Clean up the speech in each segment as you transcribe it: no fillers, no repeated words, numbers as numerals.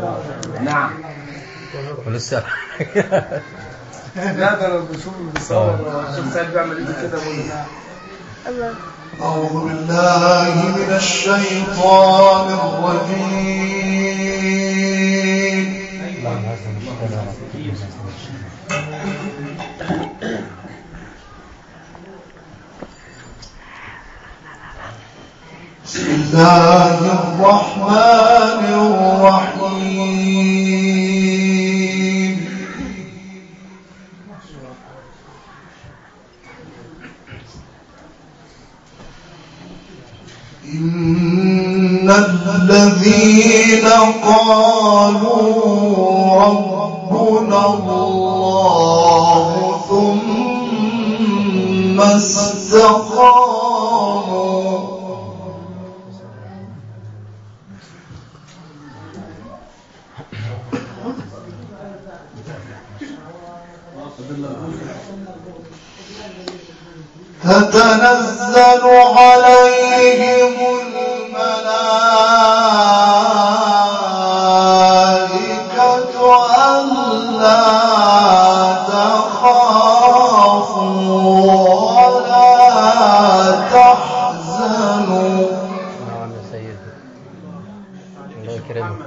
نعم. ولسه لا ده انا بشوف بيصور شوف سعيد بيعمل ايه كده بقول الله. أعوذ بالله من الشيطان الرجيم. بسم الله الرحمن الرحيم. إن الذين قالوا ربنا الله ثم استقاموا تتنزل عليهم الملائكة ألا تخافوا ولا تحزنوا. نعم يا سيدي الله يكرمك.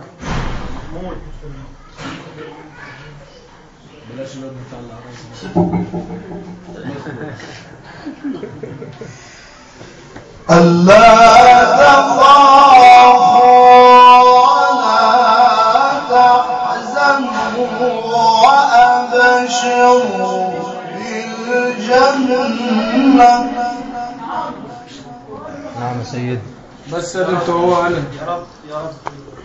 بلاش الواد بتاع العرايس ألا تخافوا ولا تحزنوا وأبشروا بالجنة. نعم يا سيدي. بس يا بنت هو علم يا رب يا رب.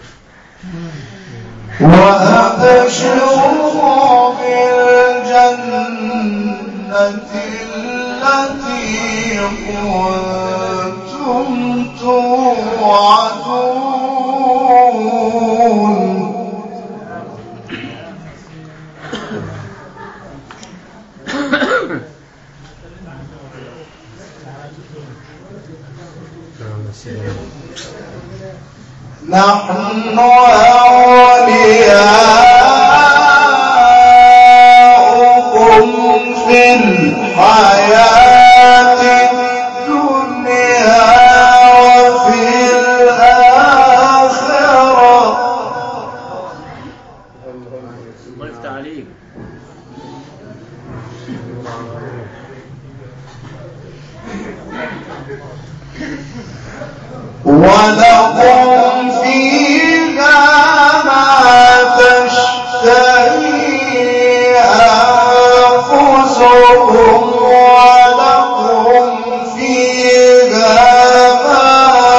وأبشروا بالجنة التي كنتم توعدون. نحن أولياؤكم في الحياة الدنيا وفي الآخرة. الله يفتح عليك. ولكم فيها ما تشتهي أنفسكم ولكم فيها ما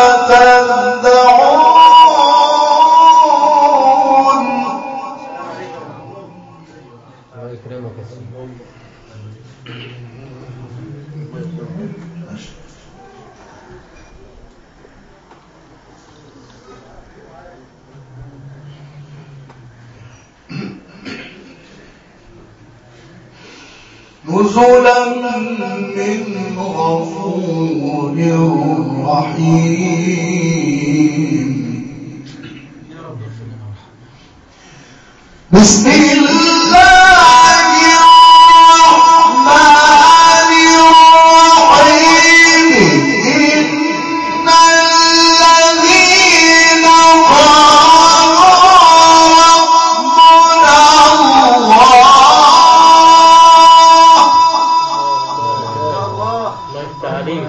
تدعون. الله يكرمك يا سيدي. نزلا من غفور رحيم. بسم الله الرحمن الرحيم. إن الذين قالوا ربنا الله الله يفتح عليك.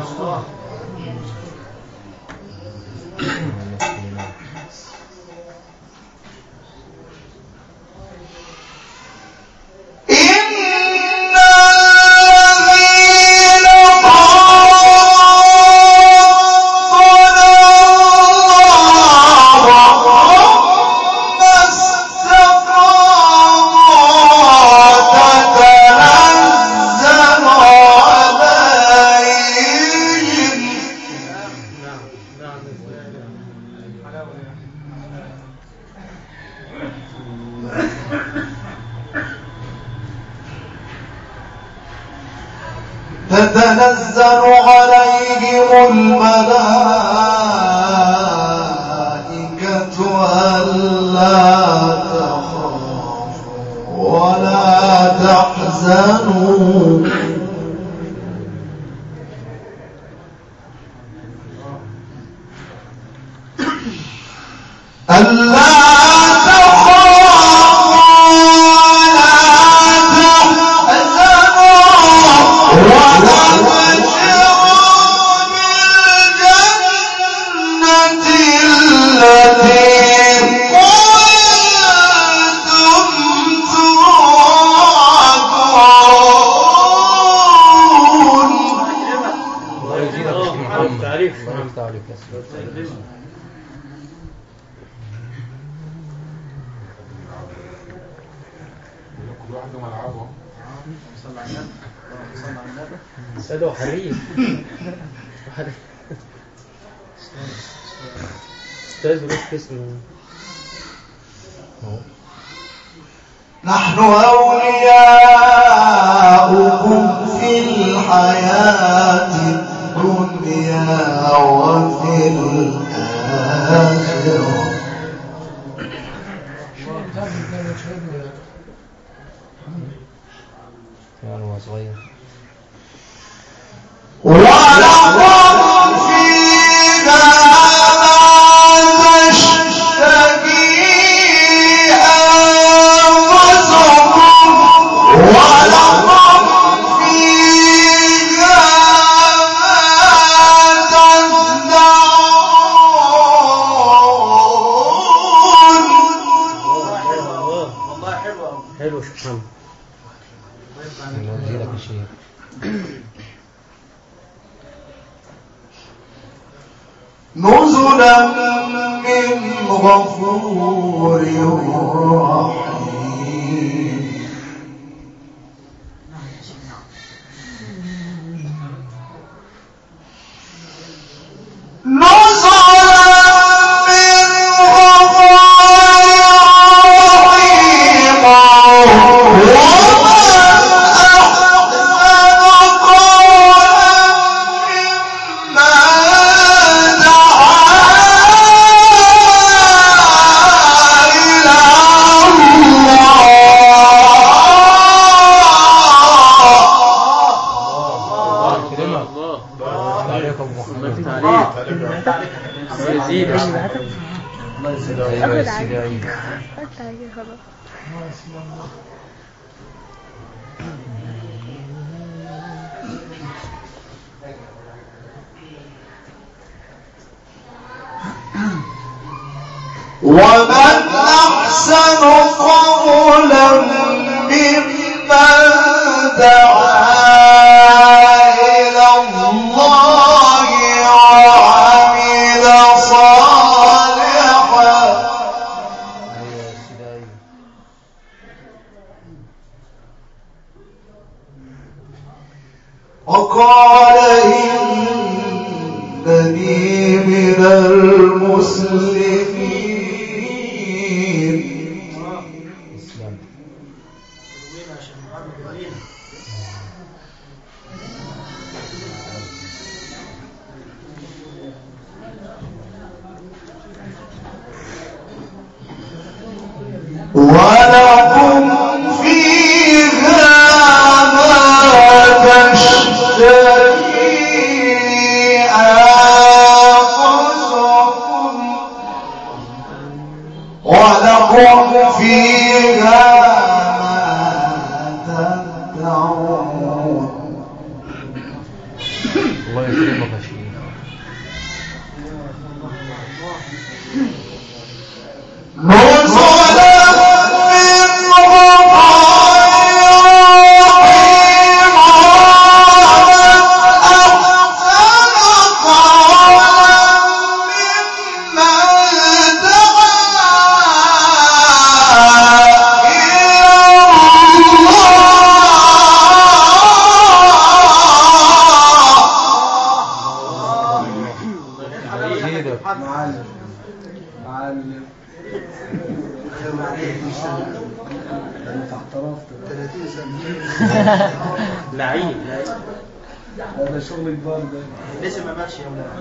تتنزل عليهم الملائكة ألا تحزنوا ألا سادة وحريم استاذ روح اسمه نحن أولياؤكم في الحياة الدنيا وفي الآخرة وهو صغير ولكم فيها ما تشتهي أنفسكم ولكم فيها ما تدعون. والله حلو يا شيخ محمد. نودي لك الشيخ. نزلا من غفور رحيم. ومن أحسن قولا ممن دعا إلى الله وعمل صالحا وقال إنني من المسلمين. ولكم فيها ما تشتهي أنفسكم ولكم فيها ما تدعون. الله يكرمك يا شيخ. معلم انت احترفت 30 سنه لعيب هذا شغل كبار ده لسه ما ماتش يا ولاد.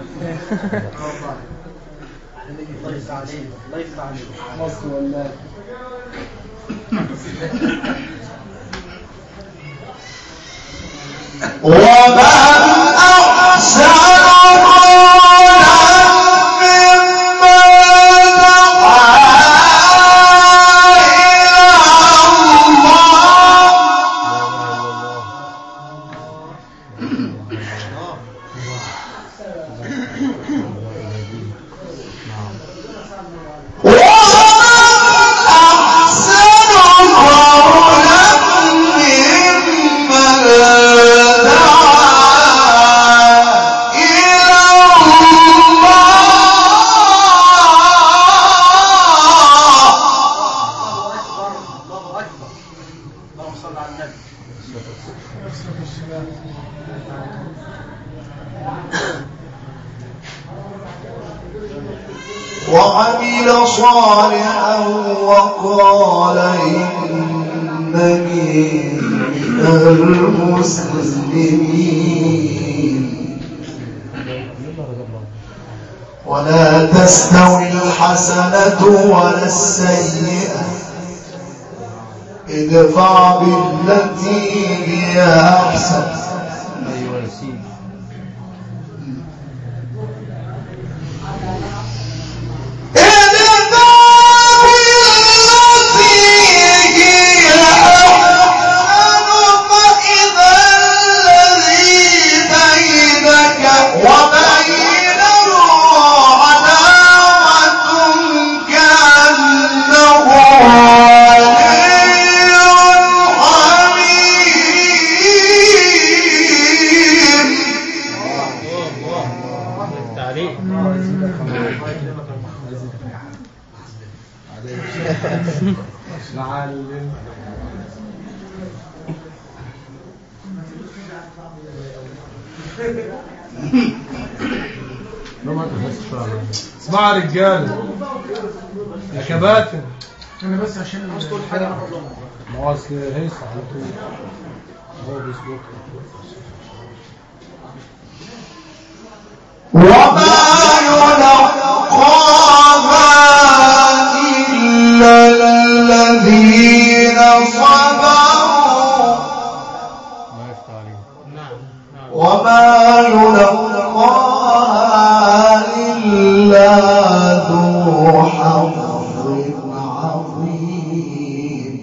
الله يفتح عليك الله يفتح عليك مصر ولا وعمل صالحا وقال إنني من المسلمين ولا تستوي الحسنة ولا السيئة ادفع بالتي هي أحسن اسمع رجاله يا كباتن انا بس عشان اذكر حاجه ما هو اصل هيص على طول هو بيسبوك وما يلقاها إلا الذين صبروا وما يلقاها إلا ذو حظ عظيم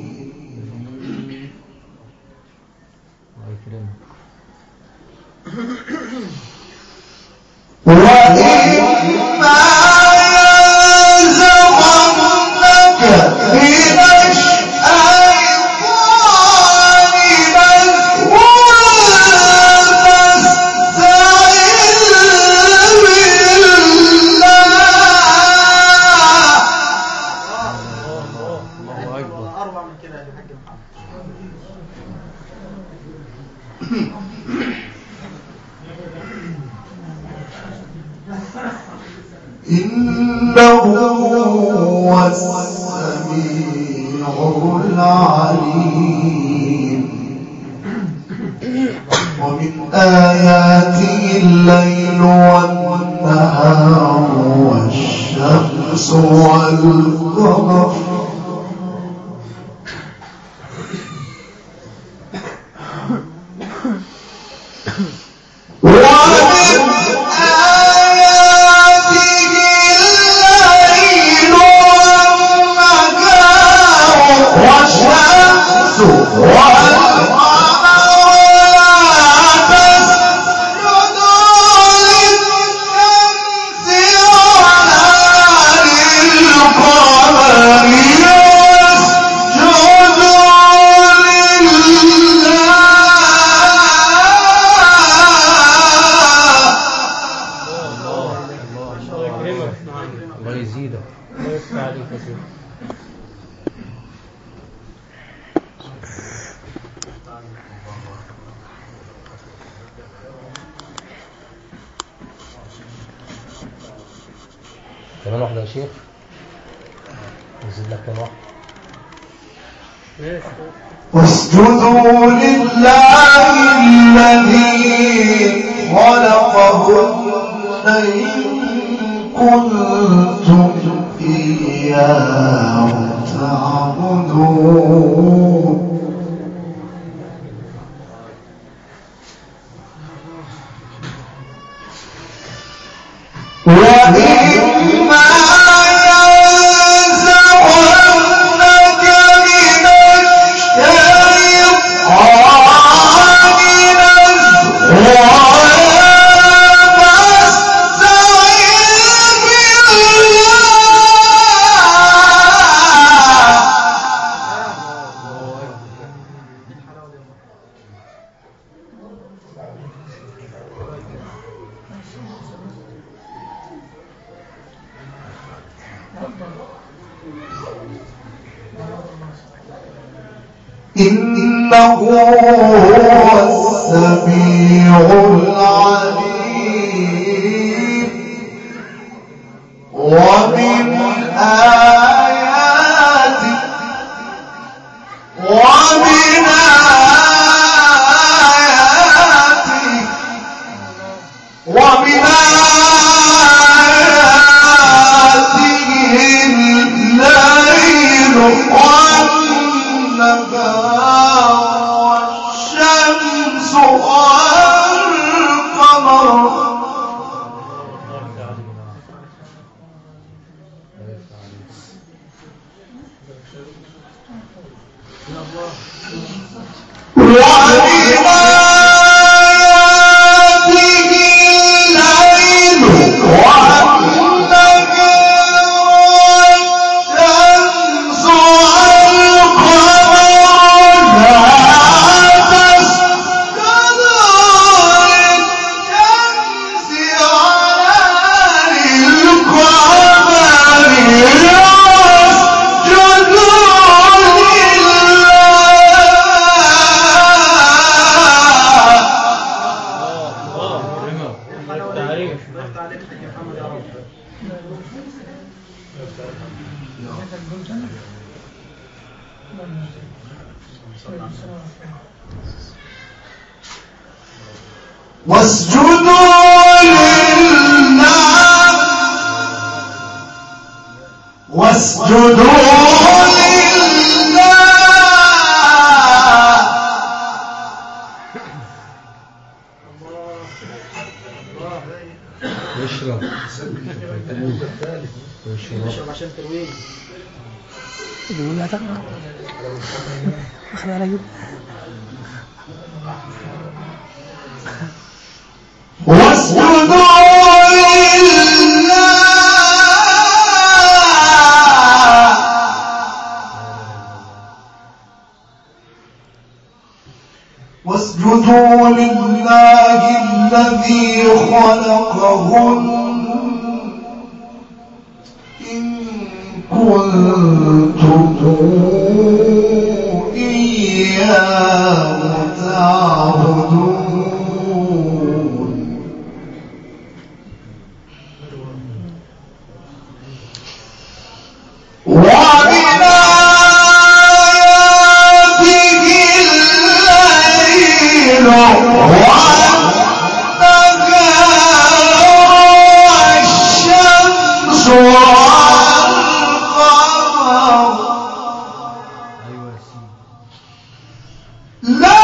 وإما ينزغنك من الشيطان نزغ فاستعذ بالله. الله أكبر. أروع من كده يا حاج محمد. إنه هو السميع العليم. ومن آياته الليل والنهار والشمس والقمر كمان واحدة يا شيخ نزيد لك كمان واحدة. واسجدوا لله الذي خلقهن إن كنتم إياه تعبدون. إنه هو السميع العليم ومن آياته الليل والشمس والقمر واسجدوا لله يشرب عشان ترويج يقول هذا أخذ على يد واسجدوا واسجدوا لله الذي خلقهن إن كنتم إياه تعبدون ومن آياته الليل والنهار والشمس والقمر لا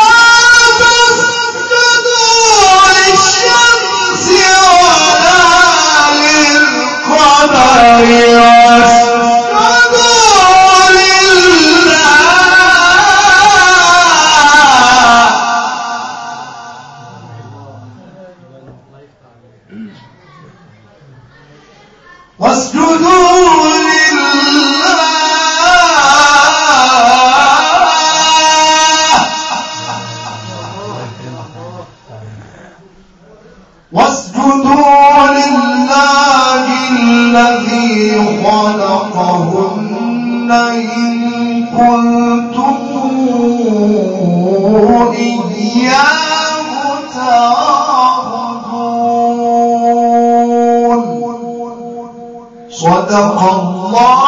تسجدوا للشمس ولا للقمر واسجدوا لله واسجدوا لله الذي خلقهن إن كنتم إياه تعبدون صدق الله